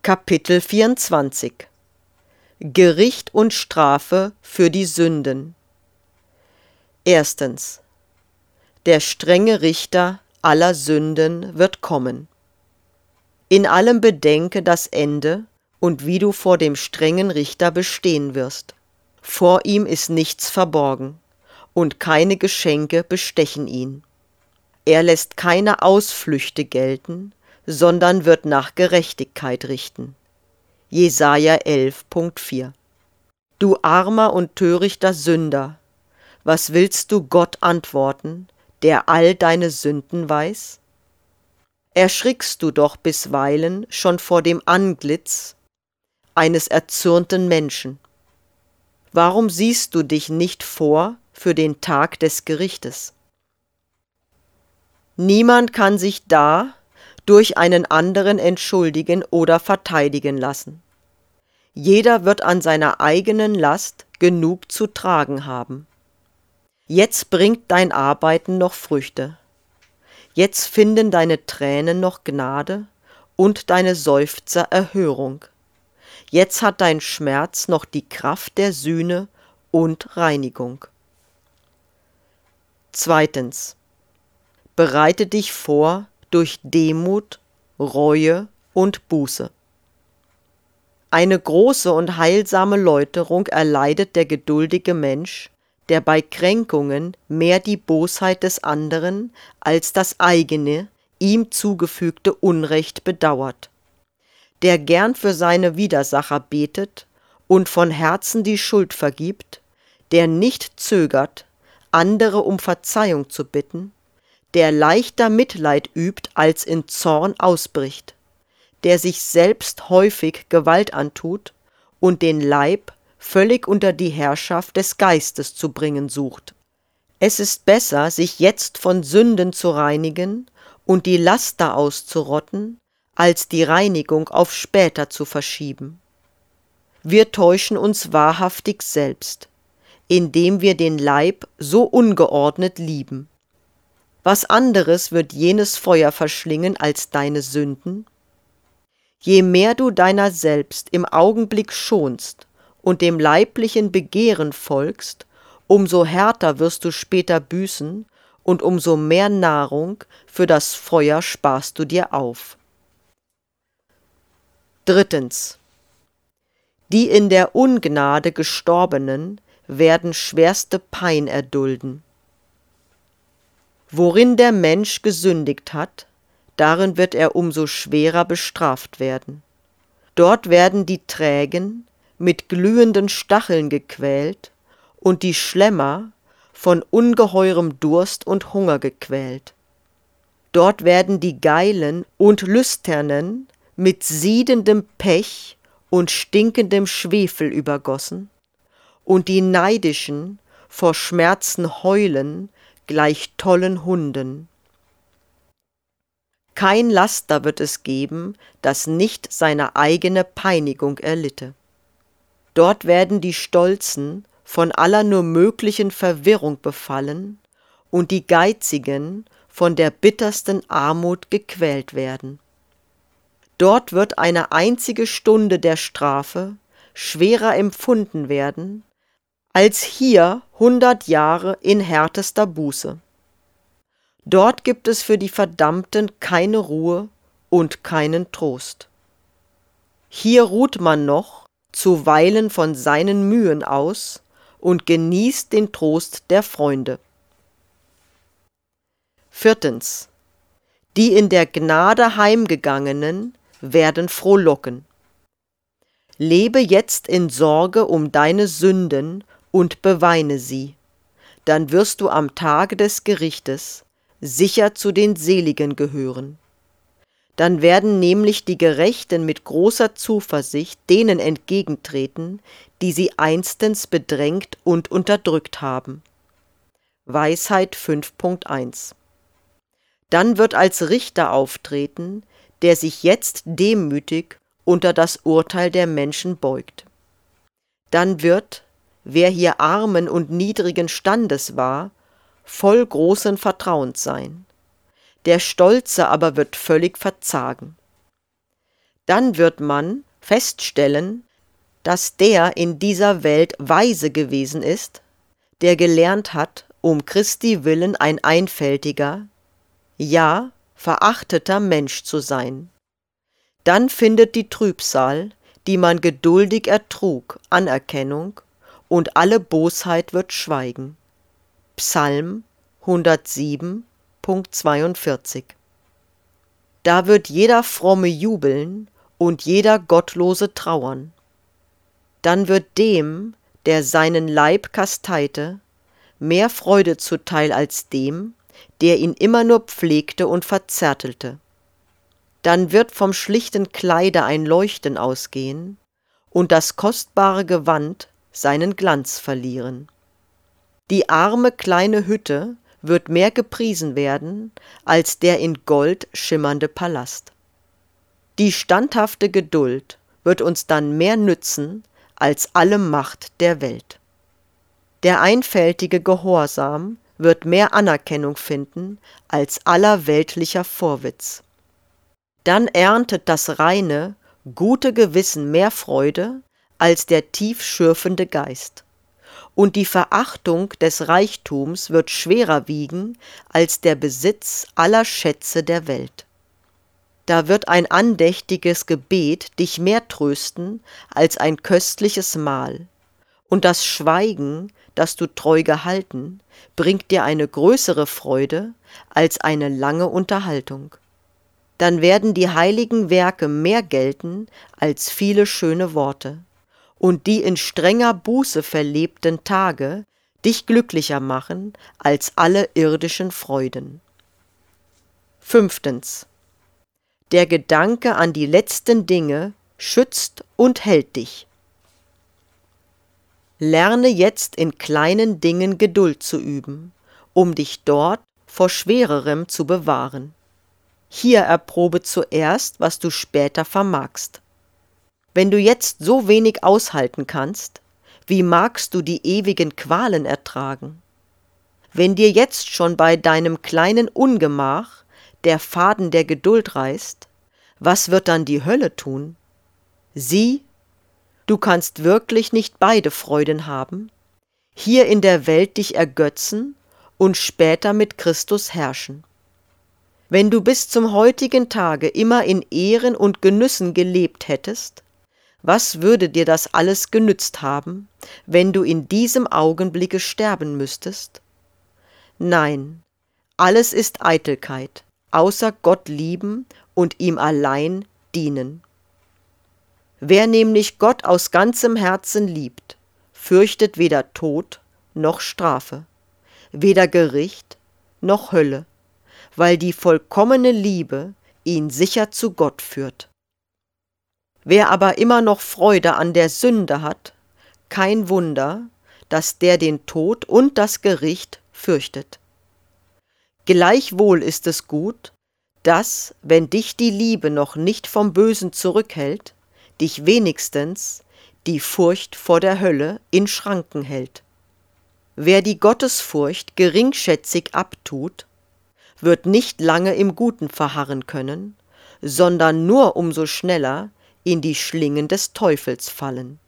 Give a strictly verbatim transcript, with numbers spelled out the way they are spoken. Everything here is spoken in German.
Kapitel vierundzwanzig Gericht und Strafe für die Sünden. Erstens. Der strenge Richter aller Sünden wird kommen. In allem bedenke das Ende und wie du vor dem strengen Richter bestehen wirst. Vor ihm ist nichts verborgen, und keine Geschenke bestechen ihn. Er lässt keine Ausflüchte gelten, sondern wird nach Gerechtigkeit richten. Jesaja elf, Punkt vier. Du armer und törichter Sünder, was willst du Gott antworten, der all deine Sünden weiß? Erschrickst du doch bisweilen schon vor dem Antlitz eines erzürnten Menschen? Warum siehst du dich nicht vor für den Tag des Gerichtes? Niemand kann sich da durch einen anderen entschuldigen oder verteidigen lassen. Jeder wird an seiner eigenen Last genug zu tragen haben. Jetzt bringt dein Arbeiten noch Früchte. Jetzt finden deine Tränen noch Gnade und deine Seufzer Erhörung. Jetzt hat dein Schmerz noch die Kraft der Sühne und Reinigung. Zweitens. Bereite dich vor durch Demut, Reue und Buße. Eine große und heilsame Läuterung erleidet der geduldige Mensch, der bei Kränkungen mehr die Bosheit des anderen als das eigene, ihm zugefügte Unrecht bedauert, der gern für seine Widersacher betet und von Herzen die Schuld vergibt, der nicht zögert, andere um Verzeihung zu bitten, der leichter Mitleid übt, als in Zorn ausbricht, der sich selbst häufig Gewalt antut und den Leib völlig unter die Herrschaft des Geistes zu bringen sucht. Es ist besser, sich jetzt von Sünden zu reinigen und die Laster auszurotten, als die Reinigung auf später zu verschieben. Wir täuschen uns wahrhaftig selbst, indem wir den Leib so ungeordnet lieben. Was anderes wird jenes Feuer verschlingen als deine Sünden? Je mehr du deiner selbst im Augenblick schonst und dem leiblichen Begehren folgst, umso härter wirst du später büßen und umso mehr Nahrung für das Feuer sparst du dir auf. Drittens. Die in der Ungnade Gestorbenen werden schwerste Pein erdulden. Worin der Mensch gesündigt hat, darin wird er umso schwerer bestraft werden. Dort werden die Trägen mit glühenden Stacheln gequält und die Schlemmer von ungeheurem Durst und Hunger gequält. Dort werden die Geilen und Lüsternen mit siedendem Pech und stinkendem Schwefel übergossen und die Neidischen vor Schmerzen heulen gleich tollen Hunden. Kein Laster wird es geben, das nicht seine eigene Peinigung erlitte. Dort werden die Stolzen von aller nur möglichen Verwirrung befallen und die Geizigen von der bittersten Armut gequält werden. Dort wird eine einzige Stunde der Strafe schwerer empfunden werden, als hier hundert Jahre in härtester Buße. Dort gibt es für die Verdammten keine Ruhe und keinen Trost. Hier ruht man noch zuweilen von seinen Mühen aus und genießt den Trost der Freunde. Viertens. Die in der Gnade heimgegangenen werden frohlocken. Lebe jetzt in Sorge um deine Sünden und beweine sie, dann wirst du am Tage des Gerichtes sicher zu den Seligen gehören. Dann werden nämlich die Gerechten mit großer Zuversicht denen entgegentreten, die sie einstens bedrängt und unterdrückt haben. Weisheit fünf Punkt eins. Dann wird als Richter auftreten, der sich jetzt demütig unter das Urteil der Menschen beugt. Dann wird, wer hier armen und niedrigen Standes war, voll großen Vertrauens sein. Der Stolze aber wird völlig verzagen. Dann wird man feststellen, dass der in dieser Welt weise gewesen ist, der gelernt hat, um Christi willen ein einfältiger, ja, verachteter Mensch zu sein. Dann findet die Trübsal, die man geduldig ertrug, Anerkennung, und alle Bosheit wird schweigen. Psalm hundertsieben, Punkt zweiundvierzig. Da wird jeder Fromme jubeln und jeder Gottlose trauern. Dann wird dem, der seinen Leib kasteite, mehr Freude zuteil als dem, der ihn immer nur pflegte und verzärtelte. Dann wird vom schlichten Kleide ein Leuchten ausgehen und das kostbare Gewand seinen Glanz verlieren. Die arme kleine Hütte wird mehr gepriesen werden als der in Gold schimmernde Palast. Die standhafte Geduld wird uns dann mehr nützen als alle Macht der Welt. Der einfältige Gehorsam wird mehr Anerkennung finden als aller weltlicher Vorwitz. Dann erntet das reine, gute Gewissen mehr Freude als der tief schürfende Geist. Und die Verachtung des Reichtums wird schwerer wiegen als der Besitz aller Schätze der Welt. Da wird ein andächtiges Gebet dich mehr trösten als ein köstliches Mahl, und das Schweigen, das du treu gehalten, bringt dir eine größere Freude als eine lange Unterhaltung. Dann werden die heiligen Werke mehr gelten als viele schöne Worte, und die in strenger Buße verlebten Tage dich glücklicher machen als alle irdischen Freuden. Fünftens. Der Gedanke an die letzten Dinge schützt und hält dich. Lerne jetzt in kleinen Dingen Geduld zu üben, um dich dort vor Schwererem zu bewahren. Hier erprobe zuerst, was du später vermagst. Wenn du jetzt so wenig aushalten kannst, wie magst du die ewigen Qualen ertragen? Wenn dir jetzt schon bei deinem kleinen Ungemach der Faden der Geduld reißt, was wird dann die Hölle tun? Sieh, du kannst wirklich nicht beide Freuden haben, hier in der Welt dich ergötzen und später mit Christus herrschen. Wenn du bis zum heutigen Tage immer in Ehren und Genüssen gelebt hättest, was würde dir das alles genützt haben, wenn du in diesem Augenblicke sterben müsstest? Nein, alles ist Eitelkeit, außer Gott lieben und ihm allein dienen. Wer nämlich Gott aus ganzem Herzen liebt, fürchtet weder Tod noch Strafe, weder Gericht noch Hölle, weil die vollkommene Liebe ihn sicher zu Gott führt. Wer aber immer noch Freude an der Sünde hat, kein Wunder, dass der den Tod und das Gericht fürchtet. Gleichwohl ist es gut, dass, wenn dich die Liebe noch nicht vom Bösen zurückhält, dich wenigstens die Furcht vor der Hölle in Schranken hält. Wer die Gottesfurcht geringschätzig abtut, wird nicht lange im Guten verharren können, sondern nur umso schneller in die Schlingen des Teufels fallen.